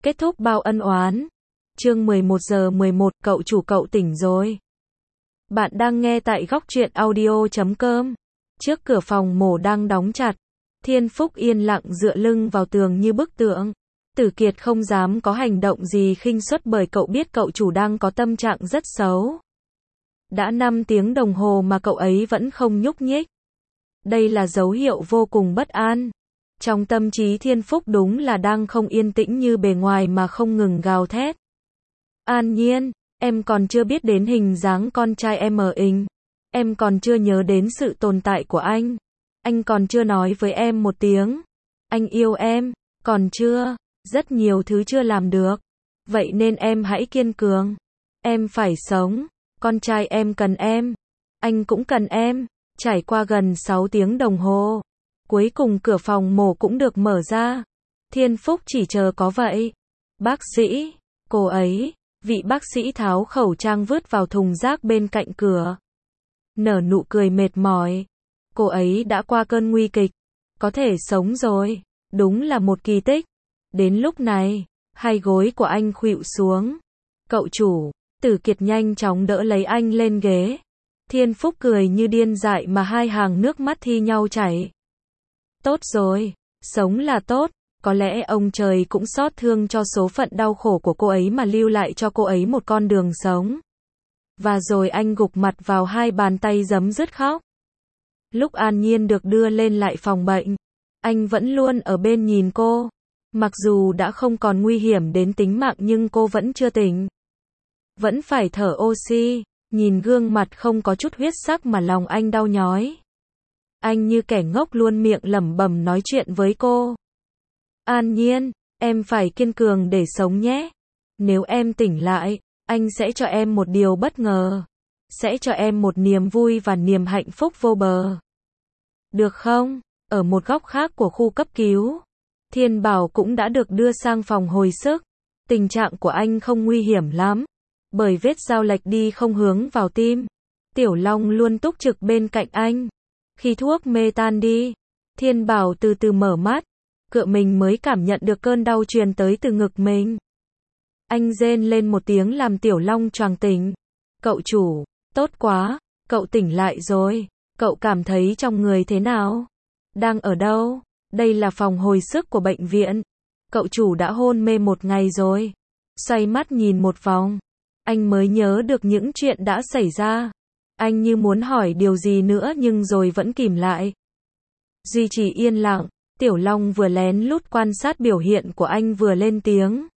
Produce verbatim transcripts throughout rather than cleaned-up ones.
Kết thúc bao ân oán. Chương mười một giờ mười một, cậu chủ cậu tỉnh rồi. Bạn đang nghe tại góc truyện audio chấm com. Trước cửa phòng mổ đang đóng chặt. Thiên Phúc yên lặng dựa lưng vào tường như bức tượng. Tử Kiệt không dám có hành động gì khinh suất bởi cậu biết cậu chủ đang có tâm trạng rất xấu. Đã năm tiếng đồng hồ mà cậu ấy vẫn không nhúc nhích. Đây là dấu hiệu vô cùng bất an. Trong tâm trí Thiên Phúc đúng là đang không yên tĩnh như bề ngoài mà không ngừng gào thét. An Nhiên, em còn chưa biết đến hình dáng con trai em ở hình. Em còn chưa nhớ đến sự tồn tại của anh. Anh còn chưa nói với em một tiếng. Anh yêu em, còn chưa. Rất nhiều thứ chưa làm được. Vậy nên em hãy kiên cường. Em phải sống. Con trai em cần em. Anh cũng cần em. Trải qua gần sáu tiếng đồng hồ. Cuối cùng cửa phòng mổ cũng được mở ra. Thiên Phúc chỉ chờ có vậy. Bác sĩ. Cô ấy. Vị bác sĩ tháo khẩu trang vứt vào thùng rác bên cạnh cửa. Nở nụ cười mệt mỏi. Cô ấy đã qua cơn nguy kịch. Có thể sống rồi. Đúng là một kỳ tích. Đến lúc này, hai gối của anh khuỵu xuống. Cậu chủ. Tử Kiệt nhanh chóng đỡ lấy anh lên ghế. Thiên Phúc cười như điên dại mà hai hàng nước mắt thi nhau chảy. Tốt rồi. Sống là tốt. Có lẽ ông trời cũng xót thương cho số phận đau khổ của cô ấy mà lưu lại cho cô ấy một con đường sống. Và rồi anh gục mặt vào hai bàn tay giấm dứt khóc. Lúc An Nhiên được đưa lên lại phòng bệnh, anh vẫn luôn ở bên nhìn cô. Mặc dù đã không còn nguy hiểm đến tính mạng nhưng cô vẫn chưa tỉnh. Vẫn phải thở oxy, nhìn gương mặt không có chút huyết sắc mà lòng anh đau nhói. Anh như kẻ ngốc luôn miệng lẩm bẩm nói chuyện với cô. An Nhiên, em phải kiên cường để sống nhé. Nếu em tỉnh lại, anh sẽ cho em một điều bất ngờ. Sẽ cho em một niềm vui và niềm hạnh phúc vô bờ. Được không? Ở một góc khác của khu cấp cứu, Thiên Bảo cũng đã được đưa sang phòng hồi sức. Tình trạng của anh không nguy hiểm lắm, bởi vết dao lệch đi không hướng vào tim. Tiểu Long luôn túc trực bên cạnh anh. Khi thuốc mê tan đi, Thiên Bảo từ từ mở mắt. Cựa mình mới cảm nhận được cơn đau truyền tới từ ngực mình. Anh rên lên một tiếng làm Tiểu Long choàng tỉnh. Cậu chủ, tốt quá, cậu tỉnh lại rồi. Cậu cảm thấy trong người thế nào? Đang ở đâu? Đây là phòng hồi sức của bệnh viện. Cậu chủ đã hôn mê một ngày rồi. Xoay mắt nhìn một vòng. Anh mới nhớ được những chuyện đã xảy ra. Anh như muốn hỏi điều gì nữa nhưng rồi vẫn kìm lại. Duy trì yên lặng. Tiểu Long vừa lén lút quan sát biểu hiện của anh vừa lên tiếng.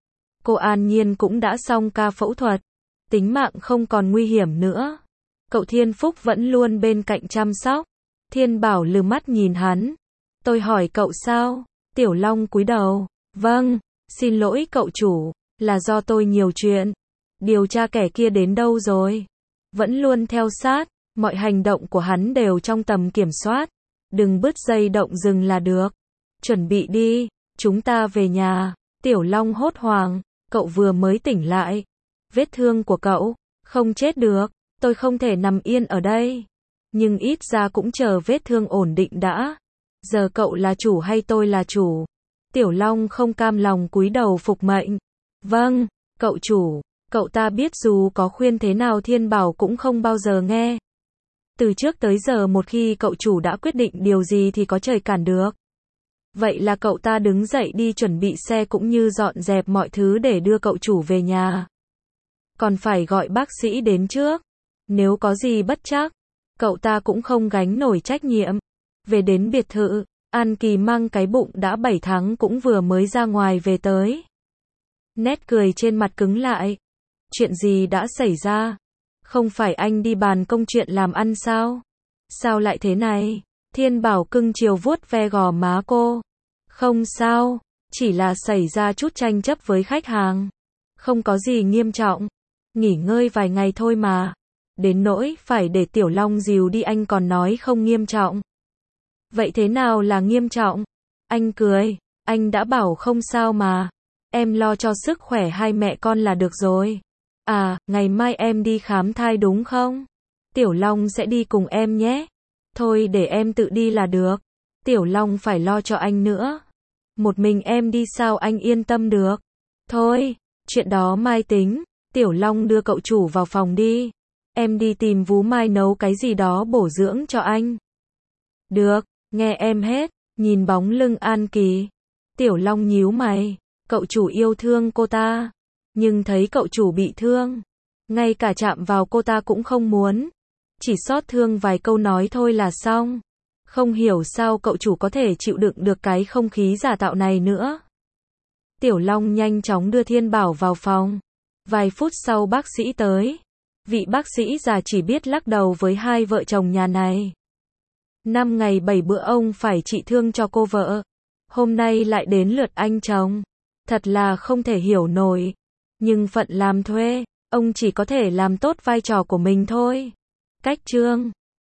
Cô An Nhiên cũng đã xong ca phẫu thuật. Tính mạng không còn nguy hiểm nữa. Cậu Thiên Phúc vẫn luôn bên cạnh chăm sóc. Thiên Bảo lừ mắt nhìn hắn. Tôi hỏi cậu sao? Tiểu Long cúi đầu. Vâng, xin lỗi cậu chủ. Là do tôi nhiều chuyện. Điều tra kẻ kia đến đâu rồi? Vẫn luôn theo sát. Mọi hành động của hắn đều trong tầm kiểm soát. Đừng bứt dây động rừng là được. Chuẩn bị đi, chúng ta về nhà. Tiểu Long hốt hoảng, cậu vừa mới tỉnh lại. Vết thương của cậu, không chết được. Tôi không thể nằm yên ở đây. Nhưng ít ra cũng chờ vết thương ổn định đã. Giờ cậu là chủ hay tôi là chủ? Tiểu Long không cam lòng cúi đầu phục mệnh. Vâng, cậu chủ. Cậu ta biết dù có khuyên thế nào Thiên Bảo cũng không bao giờ nghe. Từ trước tới giờ một khi cậu chủ đã quyết định điều gì thì có trời cản được. Vậy là cậu ta đứng dậy đi chuẩn bị xe cũng như dọn dẹp mọi thứ để đưa cậu chủ về nhà. Còn phải gọi bác sĩ đến trước. Nếu có gì bất trắc, cậu ta cũng không gánh nổi trách nhiệm. Về đến biệt thự, An Kỳ mang cái bụng đã bảy tháng cũng vừa mới ra ngoài về tới. Nét cười trên mặt cứng lại. Chuyện gì đã xảy ra? Không phải anh đi bàn công chuyện làm ăn sao? Sao lại thế này? Thiên Bảo cưng chiều vuốt ve gò má cô. Không sao, chỉ là xảy ra chút tranh chấp với khách hàng. Không có gì nghiêm trọng. Nghỉ ngơi vài ngày thôi mà. Đến nỗi phải để Tiểu Long dìu đi anh còn nói không nghiêm trọng. Vậy thế nào là nghiêm trọng? Anh cười. Anh đã bảo không sao mà. Em lo cho sức khỏe hai mẹ con là được rồi. À, ngày mai em đi khám thai đúng không? Tiểu Long sẽ đi cùng em nhé. Thôi để em tự đi là được. Tiểu Long phải lo cho anh nữa. Một mình em đi sao anh yên tâm được? Thôi, chuyện đó mai tính, Tiểu Long đưa cậu chủ vào phòng đi. Em đi tìm Vú Mai nấu cái gì đó bổ dưỡng cho anh. Được, nghe em hết, nhìn bóng lưng An Kỳ. Tiểu Long nhíu mày, cậu chủ yêu thương cô ta, nhưng thấy cậu chủ bị thương, ngay cả chạm vào cô ta cũng không muốn. Chỉ xót thương vài câu nói thôi là xong. Không hiểu sao cậu chủ có thể chịu đựng được cái không khí giả tạo này nữa. Tiểu Long nhanh chóng đưa Thiên Bảo vào phòng. Vài phút sau bác sĩ tới. Vị bác sĩ già chỉ biết lắc đầu với hai vợ chồng nhà này. Năm ngày bảy bữa ông phải trị thương cho cô vợ. Hôm nay lại đến lượt anh chồng. Thật là không thể hiểu nổi. Nhưng phận làm thuê, ông chỉ có thể làm tốt vai trò của mình thôi. Cách chương